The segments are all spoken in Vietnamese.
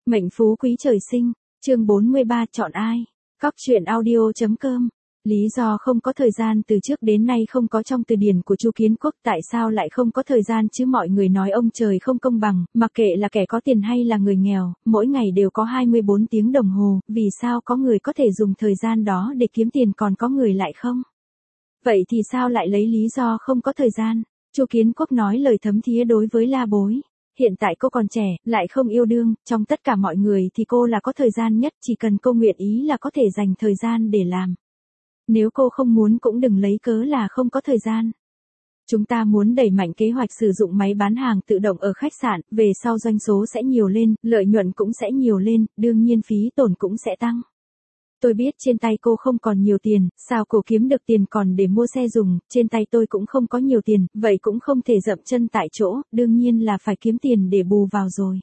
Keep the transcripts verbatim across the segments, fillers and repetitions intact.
Mệnh phú quý trời sinh, chương bốn mươi ba chọn ai? Cóc truyện audio chấm com. Lý do không có thời gian từ trước đến nay không có trong từ điển của Chu Kiến Quốc, tại sao lại không có thời gian chứ? Mọi người nói ông trời không công bằng, mặc kệ là kẻ có tiền hay là người nghèo, mỗi ngày đều có hai mươi bốn tiếng đồng hồ, vì sao có người có thể dùng thời gian đó để kiếm tiền còn có người lại không? Vậy thì sao lại lấy lý do không có thời gian? Chu Kiến Quốc nói lời thấm thía đối với La Bối. Hiện tại cô còn trẻ, lại không yêu đương, trong tất cả mọi người thì cô là có thời gian nhất, chỉ cần cô nguyện ý là có thể dành thời gian để làm. Nếu cô không muốn cũng đừng lấy cớ là không có thời gian. Chúng ta muốn đẩy mạnh kế hoạch sử dụng máy bán hàng tự động ở khách sạn, về sau doanh số sẽ nhiều lên, lợi nhuận cũng sẽ nhiều lên, đương nhiên phí tổn cũng sẽ tăng. Tôi biết trên tay cô không còn nhiều tiền, sao cô kiếm được tiền còn để mua xe dùng, trên tay tôi cũng không có nhiều tiền, vậy cũng không thể dậm chân tại chỗ, đương nhiên là phải kiếm tiền để bù vào rồi.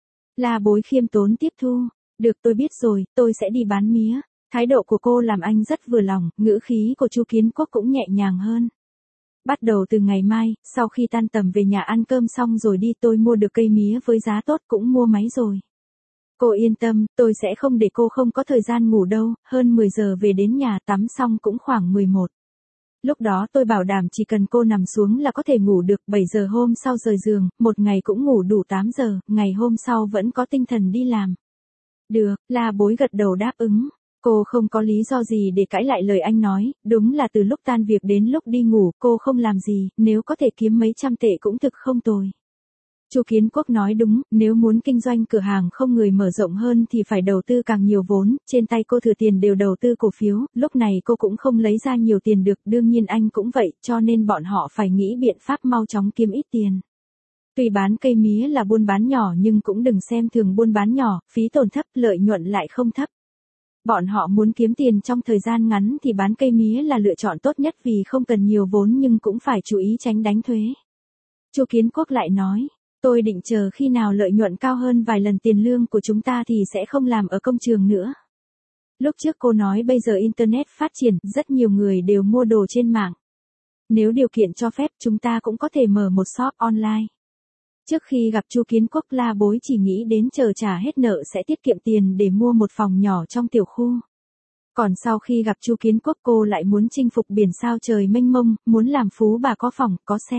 La Bối khiêm tốn tiếp thu, được tôi biết rồi, tôi sẽ đi bán mía. Thái độ của cô làm anh rất vừa lòng, ngữ khí của Chu Kiến Quốc cũng nhẹ nhàng hơn. Bắt đầu từ ngày mai, sau khi tan tầm về nhà ăn cơm xong rồi đi, tôi mua được cây mía với giá tốt, cũng mua máy rồi. Cô yên tâm, tôi sẽ không để cô không có thời gian ngủ đâu, hơn mười giờ về đến nhà tắm xong cũng khoảng mười một. Lúc đó tôi bảo đảm chỉ cần cô nằm xuống là có thể ngủ được, bảy giờ hôm sau rời giường, một ngày cũng ngủ đủ tám giờ, ngày hôm sau vẫn có tinh thần đi làm. Được, La Bối gật đầu đáp ứng. Cô không có lý do gì để cãi lại lời anh nói, đúng là từ lúc tan việc đến lúc đi ngủ, cô không làm gì, nếu có thể kiếm mấy trăm tệ cũng thực không tồi. Chu Kiến Quốc nói đúng, nếu muốn kinh doanh cửa hàng không người mở rộng hơn thì phải đầu tư càng nhiều vốn, trên tay cô thừa tiền đều đầu tư cổ phiếu, lúc này cô cũng không lấy ra nhiều tiền được, đương nhiên anh cũng vậy, cho nên bọn họ phải nghĩ biện pháp mau chóng kiếm ít tiền. Tuy bán cây mía là buôn bán nhỏ nhưng cũng đừng xem thường buôn bán nhỏ, phí tổn thấp, lợi nhuận lại không thấp. Bọn họ muốn kiếm tiền trong thời gian ngắn thì bán cây mía là lựa chọn tốt nhất vì không cần nhiều vốn nhưng cũng phải chú ý tránh đánh thuế. Chu Kiến Quốc lại nói, tôi định chờ khi nào lợi nhuận cao hơn vài lần tiền lương của chúng ta thì sẽ không làm ở công trường nữa. Lúc trước cô nói bây giờ Internet phát triển, rất nhiều người đều mua đồ trên mạng. Nếu điều kiện cho phép chúng ta cũng có thể mở một shop online. Trước khi gặp Chu Kiến Quốc, La Bối chỉ nghĩ đến chờ trả hết nợ sẽ tiết kiệm tiền để mua một phòng nhỏ trong tiểu khu. Còn sau khi gặp Chu Kiến Quốc cô lại muốn chinh phục biển sao trời mênh mông, muốn làm phú bà có phòng, có xe.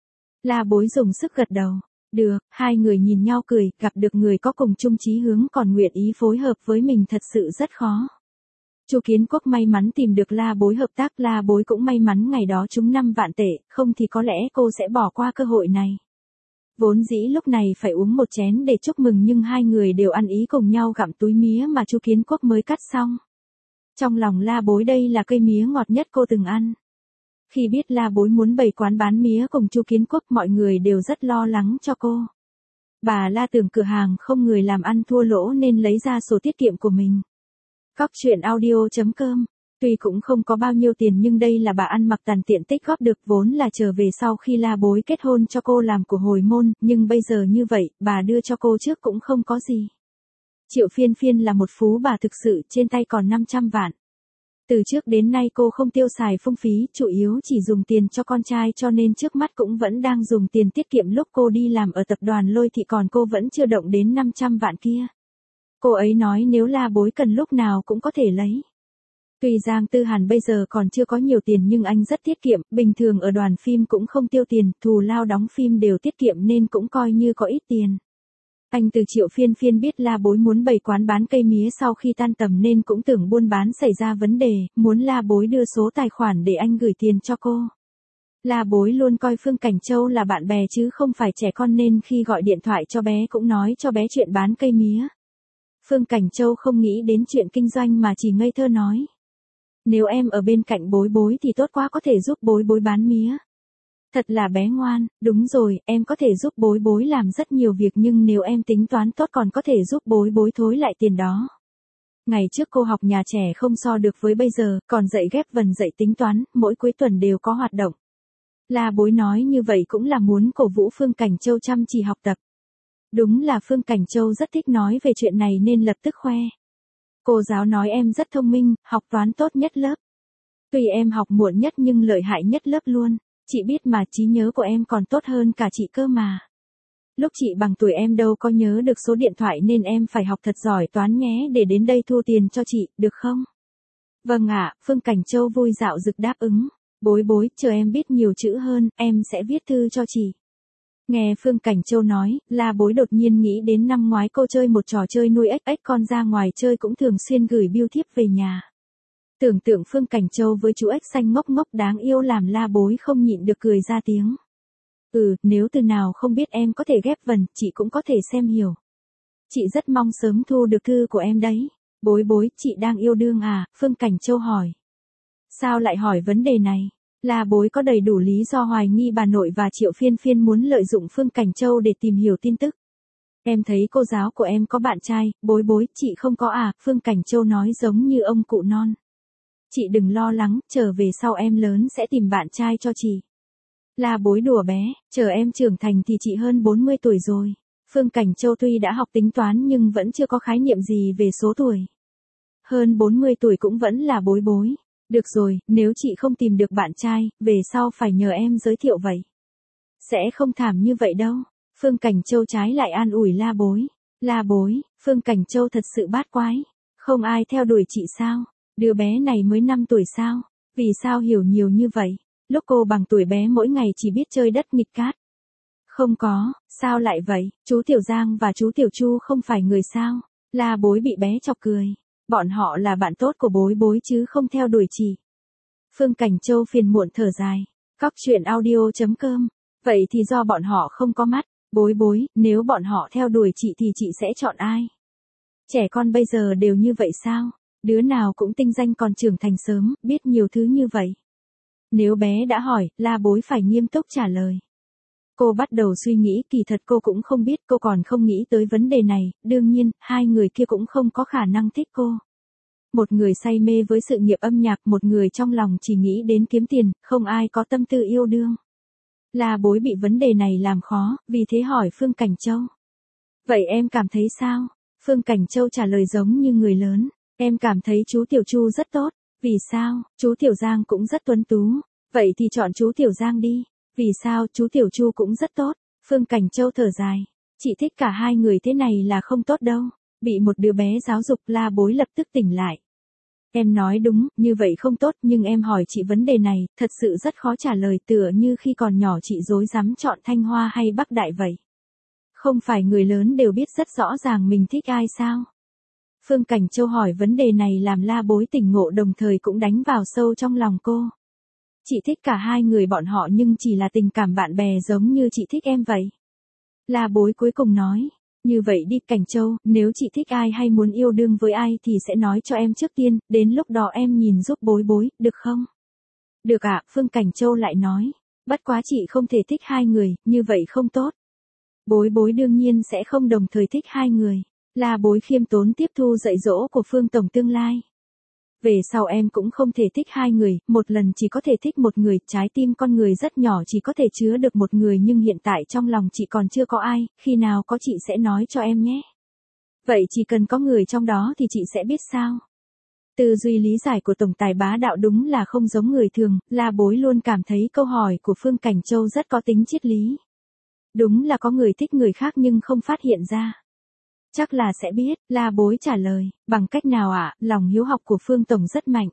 La Bối dùng sức gật đầu. Được, hai người nhìn nhau cười, gặp được người có cùng chung chí hướng còn nguyện ý phối hợp với mình thật sự rất khó. Chu Kiến Quốc may mắn tìm được La Bối hợp tác, La Bối cũng may mắn ngày đó trúng năm vạn tệ, không thì có lẽ cô sẽ bỏ qua cơ hội này. Vốn dĩ lúc này phải uống một chén để chúc mừng nhưng hai người đều ăn ý cùng nhau gặm túi mía mà Chu Kiến Quốc mới cắt xong. Trong lòng La Bối đây là cây mía ngọt nhất cô từng ăn. Khi biết La Bối muốn bày quán bán mía cùng Chu Kiến Quốc mọi người đều rất lo lắng cho cô. Bà La tưởng cửa hàng không người làm ăn thua lỗ nên lấy ra sổ tiết kiệm của mình. Cóc truyện audio chấm com. Tuy cũng không có bao nhiêu tiền nhưng đây là bà ăn mặc tàn tiện tích góp được, vốn là trở về sau khi La Bối kết hôn cho cô làm của hồi môn, nhưng bây giờ như vậy, bà đưa cho cô trước cũng không có gì. Triệu Phiên Phiên là một phú bà thực sự, trên tay còn năm trăm vạn. Từ trước đến nay cô không tiêu xài phung phí, chủ yếu chỉ dùng tiền cho con trai cho nên trước mắt cũng vẫn đang dùng tiền tiết kiệm lúc cô đi làm ở tập đoàn Lôi Thị, còn cô vẫn chưa động đến năm trăm vạn kia. Cô ấy nói nếu La Bối cần lúc nào cũng có thể lấy. Tuy Giang Tư Hàn bây giờ còn chưa có nhiều tiền nhưng anh rất tiết kiệm, bình thường ở đoàn phim cũng không tiêu tiền, thù lao đóng phim đều tiết kiệm nên cũng coi như có ít tiền. Anh từ Triệu Phiên Phiên biết La Bối muốn bày quán bán cây mía sau khi tan tầm nên cũng tưởng buôn bán xảy ra vấn đề, muốn La Bối đưa số tài khoản để anh gửi tiền cho cô. La Bối luôn coi Phương Cảnh Châu là bạn bè chứ không phải trẻ con nên khi gọi điện thoại cho bé cũng nói cho bé chuyện bán cây mía. Phương Cảnh Châu không nghĩ đến chuyện kinh doanh mà chỉ ngây thơ nói. Nếu em ở bên cạnh Bối Bối thì tốt quá, có thể giúp Bối Bối bán mía. Thật là bé ngoan, đúng rồi, em có thể giúp Bối Bối làm rất nhiều việc nhưng nếu em tính toán tốt còn có thể giúp Bối Bối thối lại tiền đó. Ngày trước cô học nhà trẻ không so được với bây giờ, còn dạy ghép vần dạy tính toán, mỗi cuối tuần đều có hoạt động. La Bối nói như vậy cũng là muốn cổ vũ Phương Cảnh Châu chăm chỉ học tập. Đúng là Phương Cảnh Châu rất thích nói về chuyện này nên lập tức khoe. Cô giáo nói em rất thông minh, học toán tốt nhất lớp. Tuy em học muộn nhất nhưng lợi hại nhất lớp luôn. Chị biết mà, trí nhớ của em còn tốt hơn cả chị cơ mà. Lúc chị bằng tuổi em đâu có nhớ được số điện thoại nên em phải học thật giỏi toán nhé để đến đây thu tiền cho chị, được không? Vâng ạ, Phương Cảnh Châu vui dạo dực đáp ứng. Bối bối, chờ em biết nhiều chữ hơn, em sẽ viết thư cho chị. Nghe Phương Cảnh Châu nói, La Bối đột nhiên nghĩ đến năm ngoái cô chơi một trò chơi nuôi ếch ếch con ra ngoài chơi cũng thường xuyên gửi bưu thiếp về nhà. Tưởng tượng Phương Cảnh Châu với chú ếch xanh ngốc ngốc đáng yêu làm La Bối không nhịn được cười ra tiếng. Ừ, nếu từ nào không biết em có thể ghép vần, chị cũng có thể xem hiểu. Chị rất mong sớm thu được thư của em đấy. Bối bối, chị đang yêu đương à? Phương Cảnh Châu hỏi. Sao lại hỏi vấn đề này? La Bối có đầy đủ lý do hoài nghi bà nội và Triệu Phiên Phiên muốn lợi dụng Phương Cảnh Châu để tìm hiểu tin tức. Em thấy cô giáo của em có bạn trai, bối bối, chị không có à? Phương Cảnh Châu nói giống như ông cụ non. Chị đừng lo lắng, trở về sau em lớn sẽ tìm bạn trai cho chị. La Bối đùa bé, chờ em trưởng thành thì chị hơn bốn mươi tuổi rồi. Phương Cảnh Châu tuy đã học tính toán nhưng vẫn chưa có khái niệm gì về số tuổi. Hơn bốn mươi tuổi cũng vẫn là bối bối. Được rồi, nếu chị không tìm được bạn trai, về sau phải nhờ em giới thiệu vậy. Sẽ không thảm như vậy đâu. Phương Cảnh Châu trái lại an ủi La Bối. La Bối, Phương Cảnh Châu thật sự bát quái. Không ai theo đuổi chị sao? Đứa bé này mới năm tuổi sao? Vì sao hiểu nhiều như vậy? Lúc cô bằng tuổi bé mỗi ngày chỉ biết chơi đất nghịch cát. Không có, sao lại vậy? Chú Tiểu Giang và chú Tiểu Chu không phải người sao? La Bối bị bé chọc cười. Bọn họ là bạn tốt của bối bối chứ không theo đuổi chị. Phương Cảnh Châu phiền muộn thở dài. Cóc truyện audio chấm com. Vậy thì do bọn họ không có mắt. Bối bối, nếu bọn họ theo đuổi chị thì chị sẽ chọn ai? Trẻ con bây giờ đều như vậy sao? Đứa nào cũng tinh danh còn trưởng thành sớm, biết nhiều thứ như vậy. Nếu bé đã hỏi, La Bối phải nghiêm túc trả lời. Cô bắt đầu suy nghĩ, kỳ thật cô cũng không biết, cô còn không nghĩ tới vấn đề này, đương nhiên, hai người kia cũng không có khả năng thích cô. Một người say mê với sự nghiệp âm nhạc, một người trong lòng chỉ nghĩ đến kiếm tiền, không ai có tâm tư yêu đương. La Bối bị vấn đề này làm khó, vì thế hỏi Phương Cảnh Châu. Vậy em cảm thấy sao? Phương Cảnh Châu trả lời giống như người lớn. Em cảm thấy chú Tiểu Chu rất tốt. Vì sao? Chú Tiểu Giang cũng rất tuấn tú. Vậy thì chọn chú Tiểu Giang đi. Vì sao? Chú Tiểu Chu cũng rất tốt. Phương Cảnh Châu thở dài. Chị thích cả hai người thế này là không tốt đâu. Bị một đứa bé giáo dục, La Bối lập tức tỉnh lại. Em nói đúng, như vậy không tốt, nhưng em hỏi chị vấn đề này, thật sự rất khó trả lời, tựa như khi còn nhỏ chị rối rắm chọn Thanh Hoa hay Bắc Đại vậy. Không phải người lớn đều biết rất rõ ràng mình thích ai sao? Phương Cảnh Châu hỏi vấn đề này làm La Bối tỉnh ngộ, đồng thời cũng đánh vào sâu trong lòng cô. Chị thích cả hai người bọn họ nhưng chỉ là tình cảm bạn bè giống như chị thích em vậy. La Bối cuối cùng nói. Như vậy đi Cảnh Châu, nếu chị thích ai hay muốn yêu đương với ai thì sẽ nói cho em trước tiên, đến lúc đó em nhìn giúp bối bối, được không? Được ạ, Phương Cảnh Châu lại nói. Bất quá chị không thể thích hai người, như vậy không tốt. Bối bối đương nhiên sẽ không đồng thời thích hai người. La Bối khiêm tốn tiếp thu dạy dỗ của Phương Tổng tương lai. Về sau em cũng không thể thích hai người, một lần chỉ có thể thích một người, trái tim con người rất nhỏ chỉ có thể chứa được một người nhưng hiện tại trong lòng chị còn chưa có ai, khi nào có chị sẽ nói cho em nhé. Vậy chỉ cần có người trong đó thì chị sẽ biết sao. Tư duy lý giải của tổng tài bá đạo đúng là không giống người thường, La Bối luôn cảm thấy câu hỏi của Phương Cảnh Châu rất có tính triết lý. Đúng là có người thích người khác nhưng không phát hiện ra. Chắc là sẽ biết, La Bối trả lời, bằng cách nào ạ, à? Lòng hiếu học của Phương Tổng rất mạnh.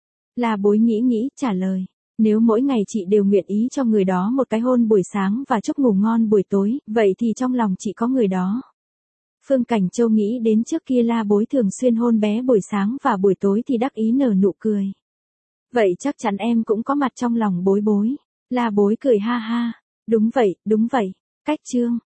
La Bối nghĩ nghĩ, trả lời, nếu mỗi ngày chị đều nguyện ý cho người đó một cái hôn buổi sáng và chúc ngủ ngon buổi tối, vậy thì trong lòng chị có người đó. Phương Cảnh Châu nghĩ đến trước kia La Bối thường xuyên hôn bé buổi sáng và buổi tối thì đắc ý nở nụ cười. Vậy chắc chắn em cũng có mặt trong lòng bối bối. La Bối cười ha ha, đúng vậy, đúng vậy, cách chương.